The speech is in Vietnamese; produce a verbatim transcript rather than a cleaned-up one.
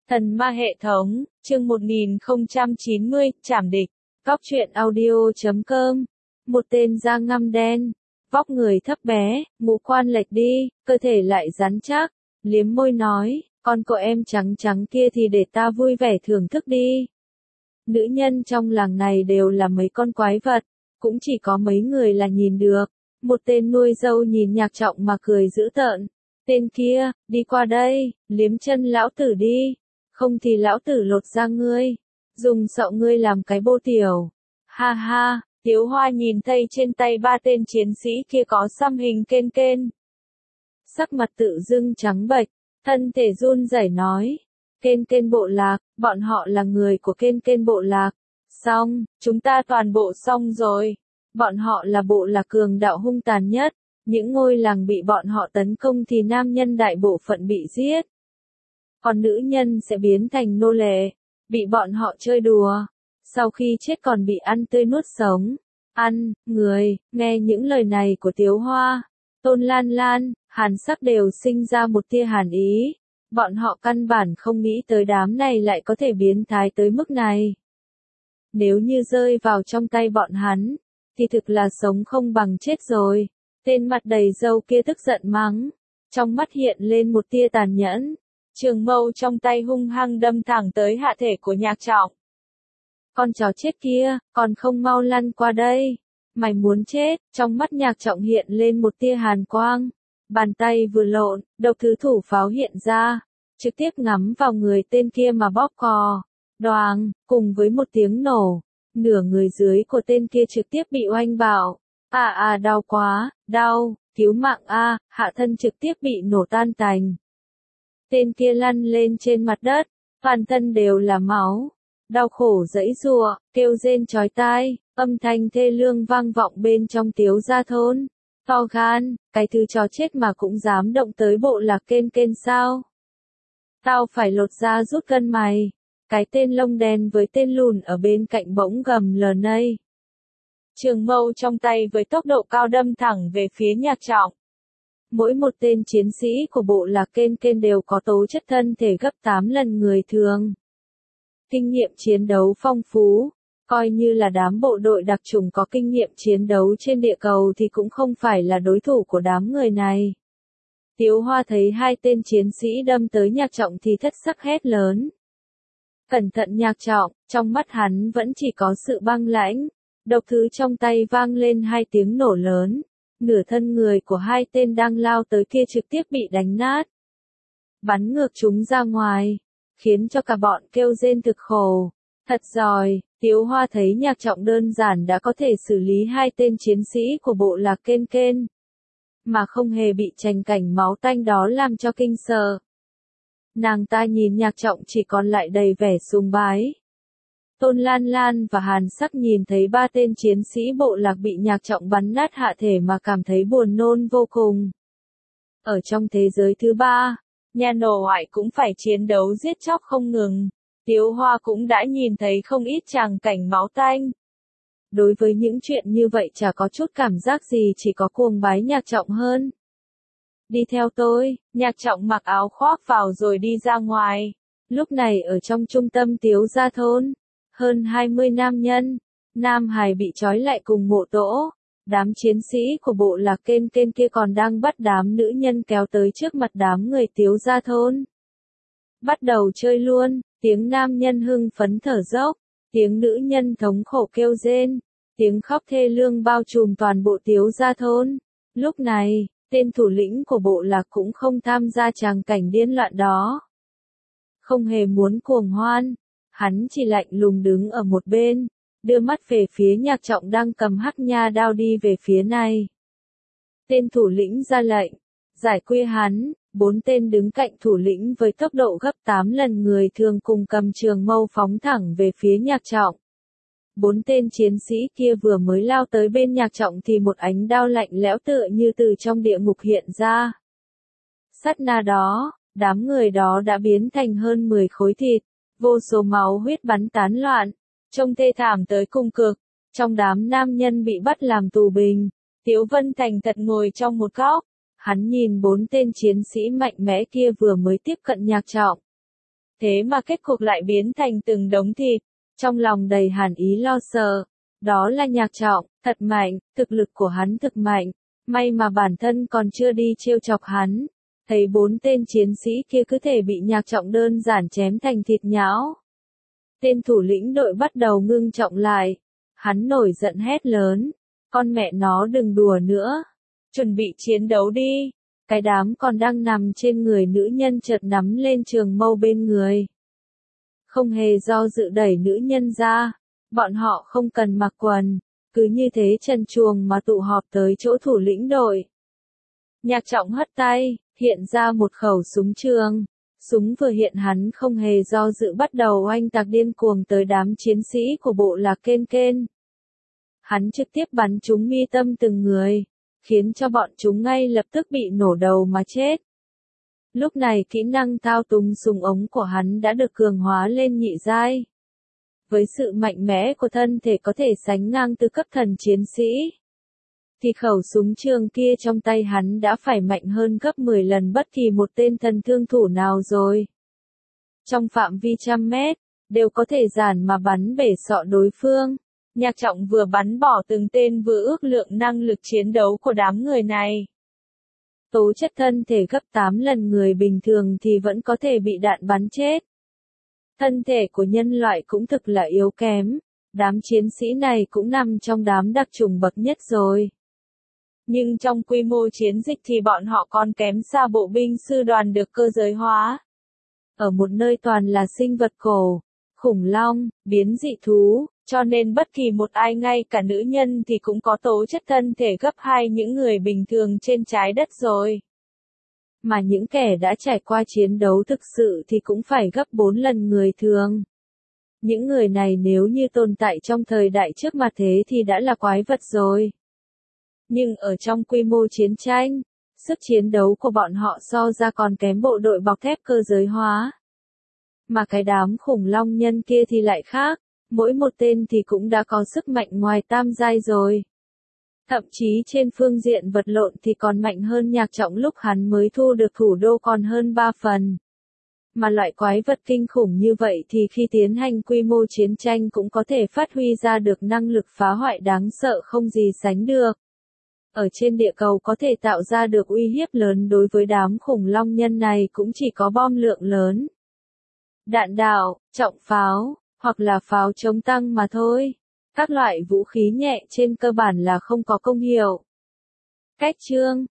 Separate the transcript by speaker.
Speaker 1: Thần ma hệ thống, chương một nghìn không trăm chín mươi, trảm địch. Góc truyện audio chấm com. Một tên da ngăm đen, vóc người thấp bé, ngũ quan lệch đi, cơ thể lại rắn chắc, liếm môi nói, con cậu em trắng trắng kia thì để ta vui vẻ thưởng thức đi. Nữ nhân trong làng này đều là mấy con quái vật, cũng chỉ có mấy người là nhìn được. Một tên nuôi dâu nhìn Nhạc Trọng mà cười dữ tợn. Tên kia, đi qua đây, liếm chân lão tử đi. Không thì lão tử lột ra ngươi, dùng sọ ngươi làm cái bô tiểu. Ha ha, Tiếu Hoa nhìn thấy trên tay ba tên chiến sĩ kia có xăm hình kên kên. Sắc mặt tự dưng trắng bệch, thân thể run rẩy nói. Kên kên bộ lạc, bọn họ là người của kên kên bộ lạc. Xong, chúng ta toàn bộ xong rồi. Bọn họ là bộ lạc cường đạo hung tàn nhất. Những ngôi làng bị bọn họ tấn công thì nam nhân đại bộ phận bị giết. Còn nữ nhân sẽ biến thành nô lệ, bị bọn họ chơi đùa, sau khi chết còn bị ăn tươi nuốt sống. Ăn, người, nghe những lời này của Tiếu Hoa, Tôn Lan Lan, Hàn Sắc đều sinh ra một tia hàn ý. Bọn họ căn bản không nghĩ tới đám này lại có thể biến thái tới mức này. Nếu như rơi vào trong tay bọn hắn, thì thực là sống không bằng chết rồi. Tên mặt đầy râu kia tức giận mắng, trong mắt hiện lên một tia tàn nhẫn. Trường mâu trong tay hung hăng đâm thẳng tới hạ thể của Nhạc Trọng. Con chó chết kia, còn không mau lăn qua đây. Mày muốn chết, trong mắt Nhạc Trọng hiện lên một tia hàn quang. Bàn tay vừa lộn, độc thứ thủ pháo hiện ra, trực tiếp ngắm vào người tên kia mà bóp cò. Đoàng, cùng với một tiếng nổ, nửa người dưới của tên kia trực tiếp bị oanh bạo. À à đau quá, đau, cứu mạng a, hạ thân trực tiếp bị nổ tan tành. Tên kia lăn lên trên mặt đất, toàn thân đều là máu, đau khổ giãy giụa, kêu rên chói tai, âm thanh thê lương vang vọng bên trong Tiếu gia thôn. To gan, cái thứ chó chết mà cũng dám động tới bộ lạc kên kên sao? Tao phải lột da rút gân mày. Cái tên lông đen với tên lùn ở bên cạnh bỗng gầm lờn nây. Trường mâu trong tay với tốc độ cao đâm thẳng về phía Nhạc Trọng. Mỗi một tên chiến sĩ của bộ lạc kên kên đều có tố chất thân thể gấp tám lần người thường. Kinh nghiệm chiến đấu phong phú, coi như là đám bộ đội đặc chủng có kinh nghiệm chiến đấu trên địa cầu thì cũng không phải là đối thủ của đám người này. Tiếu Hoa thấy hai tên chiến sĩ đâm tới Nhạc Trọng thì thất sắc hét lớn. Cẩn thận Nhạc Trọng, trong mắt hắn vẫn chỉ có sự băng lãnh. Độc thứ trong tay vang lên hai tiếng nổ lớn. Nửa thân người của hai tên đang lao tới kia trực tiếp bị đánh nát. Bắn ngược chúng ra ngoài, khiến cho cả bọn kêu rên thực khổ. Thật giỏi, Tiếu Hoa thấy Nhạc Trọng đơn giản đã có thể xử lý hai tên chiến sĩ của bộ lạc kên kên. Mà không hề bị tranh cảnh máu tanh đó làm cho kinh sợ. Nàng ta nhìn Nhạc Trọng chỉ còn lại đầy vẻ sùng bái. Tôn Lan Lan và Hàn Sắc nhìn thấy ba tên chiến sĩ bộ lạc bị Nhạc Trọng bắn nát hạ thể mà cảm thấy buồn nôn vô cùng. Ở trong thế giới thứ ba, nhà nổ hoại cũng phải chiến đấu giết chóc không ngừng. Tiếu Hoa cũng đã nhìn thấy không ít tràng cảnh máu tanh. Đối với những chuyện như vậy chả có chút cảm giác gì, chỉ có cuồng bái Nhạc Trọng hơn. Đi theo tôi, Nhạc Trọng mặc áo khoác vào rồi đi ra ngoài. Lúc này ở trong trung tâm Tiếu gia thôn, hơn hai mươi nam nhân, nam hài bị trói lại cùng mộ tổ. Đám chiến sĩ của bộ lạc kên kên kia còn đang bắt đám nữ nhân kéo tới trước mặt đám người Tiếu gia thôn. Bắt đầu chơi luôn, tiếng nam nhân hưng phấn thở dốc, tiếng nữ nhân thống khổ kêu rên, tiếng khóc thê lương bao trùm toàn bộ Tiếu gia thôn. Lúc này, tên thủ lĩnh của bộ lạc cũng không tham gia tràng cảnh điên loạn đó. Không hề muốn cuồng hoan, hắn chỉ lạnh lùng đứng ở một bên, đưa mắt về phía Nhạc Trọng đang cầm hắc nha đao đi về phía này. Tên thủ lĩnh ra lệnh, giải quyết hắn. Bốn tên đứng cạnh thủ lĩnh với tốc độ gấp tám lần người thường cùng cầm trường mâu phóng thẳng về phía Nhạc Trọng. Bốn tên chiến sĩ kia vừa mới lao tới bên Nhạc Trọng thì một ánh đao lạnh lẽo tựa như từ trong địa ngục hiện ra. Sát na đó, đám người đó đã biến thành hơn mười khối thịt, vô số máu huyết bắn tán loạn, trông thê thảm tới cùng cực. Trong đám nam nhân bị bắt làm tù binh, Tiếu Vân thành thật ngồi trong một góc. Hắn nhìn bốn tên chiến sĩ mạnh mẽ kia vừa mới tiếp cận Nhạc Trọng. Thế mà kết cục lại biến thành từng đống thịt, trong lòng đầy hàn ý lo sợ. Đó là Nhạc Trọng, thật mạnh, thực lực của hắn thực mạnh, may mà bản thân còn chưa đi trêu chọc hắn. Thấy bốn tên chiến sĩ kia cứ thể bị Nhạc Trọng đơn giản chém thành thịt nhão. Tên thủ lĩnh đội bắt đầu ngưng trọng lại. Hắn nổi giận hét lớn. Con mẹ nó đừng đùa nữa. Chuẩn bị chiến đấu đi. Cái đám còn đang nằm trên người nữ nhân chợt nắm lên trường mâu bên người. Không hề do dự đẩy nữ nhân ra. Bọn họ không cần mặc quần. Cứ như thế trần truồng mà tụ họp tới chỗ thủ lĩnh đội. Nhạc Trọng hất tay, hiện ra một khẩu súng trường. Súng vừa hiện hắn không hề do dự bắt đầu oanh tạc điên cuồng tới đám chiến sĩ của bộ lạc Kên Kên. Hắn trực tiếp bắn trúng mi tâm từng người, khiến cho bọn chúng ngay lập tức bị nổ đầu mà chết. Lúc này kỹ năng thao túng súng ống của hắn đã được cường hóa lên nhị giai. Với sự mạnh mẽ của thân thể có thể sánh ngang tư cấp thần chiến sĩ, thì khẩu súng trường kia trong tay hắn đã phải mạnh hơn gấp mười lần bất kỳ một tên thần thương thủ nào rồi. Trong phạm vi trăm mét, đều có thể giản mà bắn bể sọ đối phương. Nhạc Trọng vừa bắn bỏ từng tên vừa ước lượng năng lực chiến đấu của đám người này. Tố chất thân thể gấp tám lần người bình thường thì vẫn có thể bị đạn bắn chết. Thân thể của nhân loại cũng thực là yếu kém, đám chiến sĩ này cũng nằm trong đám đặc chủng bậc nhất rồi. Nhưng trong quy mô chiến dịch thì bọn họ còn kém xa bộ binh sư đoàn được cơ giới hóa. Ở một nơi toàn là sinh vật cổ, khủng long, biến dị thú, cho nên bất kỳ một ai ngay cả nữ nhân thì cũng có tố chất thân thể gấp hai những người bình thường trên trái đất rồi. Mà những kẻ đã trải qua chiến đấu thực sự thì cũng phải gấp bốn lần người thường. Những người này nếu như tồn tại trong thời đại trước mặt thế thì đã là quái vật rồi. Nhưng ở trong quy mô chiến tranh, sức chiến đấu của bọn họ so ra còn kém bộ đội bọc thép cơ giới hóa. Mà cái đám khủng long nhân kia thì lại khác, mỗi một tên thì cũng đã có sức mạnh ngoài tam giai rồi. Thậm chí trên phương diện vật lộn thì còn mạnh hơn Nhạc Trọng lúc hắn mới thu được thủ đô còn hơn ba phần. Mà loại quái vật kinh khủng như vậy thì khi tiến hành quy mô chiến tranh cũng có thể phát huy ra được năng lực phá hoại đáng sợ không gì sánh được. Ở trên địa cầu có thể tạo ra được uy hiếp lớn đối với đám khủng long nhân này cũng chỉ có bom lượng lớn, đạn đạo, trọng pháo, hoặc là pháo chống tăng mà thôi. Các loại vũ khí nhẹ trên cơ bản là không có công hiệu. Cách chương